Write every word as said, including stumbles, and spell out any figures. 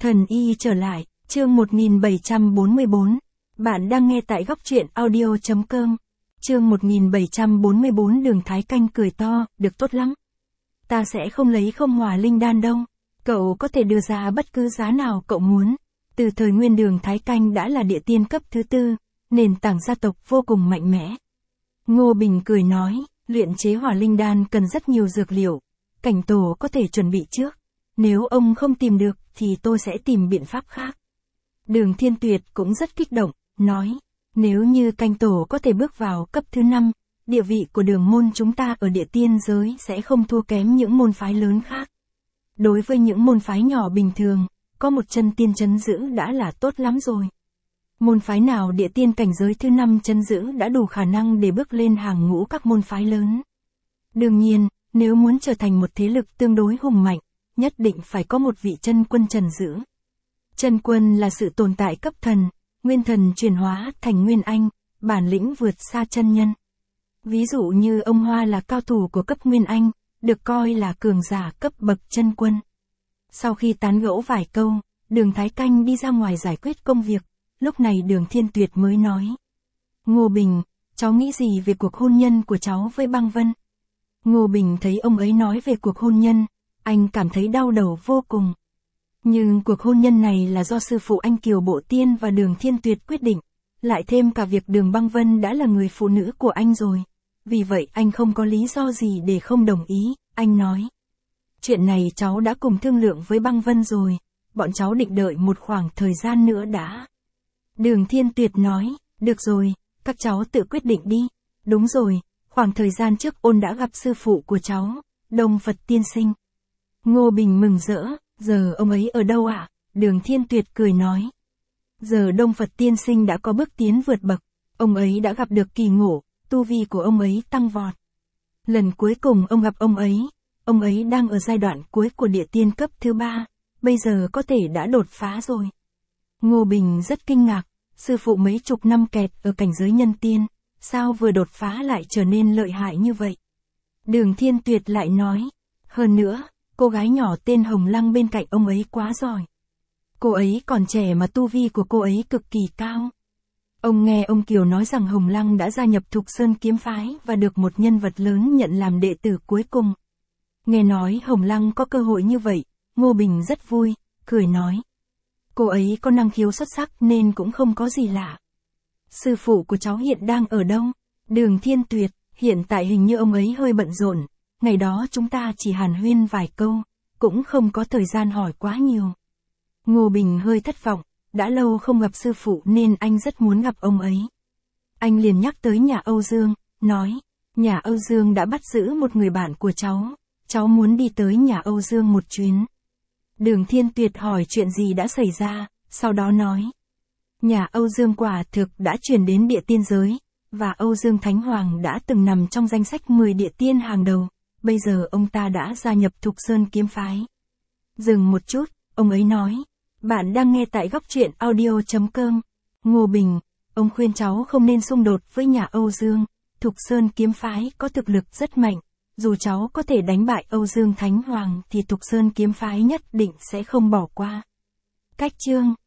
Thần y trở lại, chương một nghìn bảy trăm bốn mươi bốn. Bạn đang nghe tại góc truyện audio chấm com. Chương một nghìn bảy trăm bốn mươi bốn. Đường Thái Canh cười to, được tốt lắm. Ta sẽ không lấy không hỏa linh đan đâu. Cậu có thể đưa ra bất cứ giá nào cậu muốn. Từ thời nguyên Đường Thái Canh đã là địa tiên cấp thứ tư, nền tảng gia tộc vô cùng mạnh mẽ. Ngô Bình cười nói, luyện chế hỏa linh đan cần rất nhiều dược liệu. Cảnh tổ có thể chuẩn bị trước. Nếu ông không tìm được, thì tôi sẽ tìm biện pháp khác. Đường Thiên Tuyệt cũng rất kích động, nói, nếu như Canh tổ có thể bước vào cấp thứ năm, địa vị của đường môn chúng ta ở địa tiên giới sẽ không thua kém những môn phái lớn khác. Đối với những môn phái nhỏ bình thường, có một chân tiên trấn giữ đã là tốt lắm rồi. Môn phái nào địa tiên cảnh giới thứ năm trấn giữ đã đủ khả năng để bước lên hàng ngũ các môn phái lớn. Đương nhiên, nếu muốn trở thành một thế lực tương đối hùng mạnh, nhất định phải có một vị chân quân trấn giữ. Chân quân là sự tồn tại cấp thần, nguyên thần chuyển hóa thành nguyên anh, bản lĩnh vượt xa chân nhân. Ví dụ như ông Hoa là cao thủ của cấp nguyên anh, được coi là cường giả cấp bậc chân quân. Sau khi tán gẫu vài câu, Đường Thái Canh đi ra ngoài giải quyết công việc, lúc này Đường Thiên Tuyệt mới nói. Ngô Bình, cháu nghĩ gì về cuộc hôn nhân của cháu với Băng Vân? Ngô Bình thấy ông ấy nói về cuộc hôn nhân, anh cảm thấy đau đầu vô cùng. Nhưng cuộc hôn nhân này là do sư phụ anh Kiều Bộ Tiên và Đường Thiên Tuyệt quyết định, lại thêm cả việc Đường Băng Vân đã là người phụ nữ của anh rồi. Vì vậy anh không có lý do gì để không đồng ý, anh nói. Chuyện này cháu đã cùng thương lượng với Băng Vân rồi, bọn cháu định đợi một khoảng thời gian nữa đã. Đường Thiên Tuyệt nói, được rồi, các cháu tự quyết định đi. Đúng rồi, khoảng thời gian trước ôn đã gặp sư phụ của cháu, Đông Phật Tiên Sinh. Ngô Bình mừng rỡ, giờ ông ấy ở đâu ạ? Đường Thiên Tuyệt cười nói. Giờ Đông Phật Tiên Sinh đã có bước tiến vượt bậc, ông ấy đã gặp được kỳ ngộ, tu vi của ông ấy tăng vọt. Lần cuối cùng ông gặp ông ấy, ông ấy đang ở giai đoạn cuối của địa tiên cấp thứ ba, bây giờ có thể đã đột phá rồi. Ngô Bình rất kinh ngạc, sư phụ mấy chục năm kẹt ở cảnh giới nhân tiên, sao vừa đột phá lại trở nên lợi hại như vậy? Đường Thiên Tuyệt lại nói, hơn nữa, cô gái nhỏ tên Hồng Lăng bên cạnh ông ấy quá giỏi. Cô ấy còn trẻ mà tu vi của cô ấy cực kỳ cao. Ông nghe ông Kiều nói rằng Hồng Lăng đã gia nhập Thục Sơn Kiếm Phái và được một nhân vật lớn nhận làm đệ tử cuối cùng. Nghe nói Hồng Lăng có cơ hội như vậy, Ngô Bình rất vui, cười nói. Cô ấy có năng khiếu xuất sắc nên cũng không có gì lạ. Sư phụ của cháu hiện đang ở đâu? Đường Thiên Tuyệt, hiện tại hình như ông ấy hơi bận rộn, ngày đó chúng ta chỉ hàn huyên vài câu, cũng không có thời gian hỏi quá nhiều. Ngô Bình hơi thất vọng, đã lâu không gặp sư phụ nên anh rất muốn gặp ông ấy. Anh liền nhắc tới nhà Âu Dương, nói, nhà Âu Dương đã bắt giữ một người bạn của cháu, cháu muốn đi tới nhà Âu Dương một chuyến. Đường Thiên Tuyệt hỏi chuyện gì đã xảy ra, sau đó nói. Nhà Âu Dương quả thực đã chuyển đến địa tiên giới, và Âu Dương Thánh Hoàng đã từng nằm trong danh sách mười địa tiên hàng đầu, bây giờ ông ta đã gia nhập Thục Sơn Kiếm Phái. Dừng một chút, ông ấy nói. Bạn đang nghe tại góc truyện audio chấm com. Ngô Bình, ông khuyên cháu không nên xung đột với nhà Âu Dương, Thục Sơn Kiếm Phái có thực lực rất mạnh, dù cháu có thể đánh bại Âu Dương Thánh Hoàng thì Thục Sơn Kiếm Phái nhất định sẽ không bỏ qua. Cách chương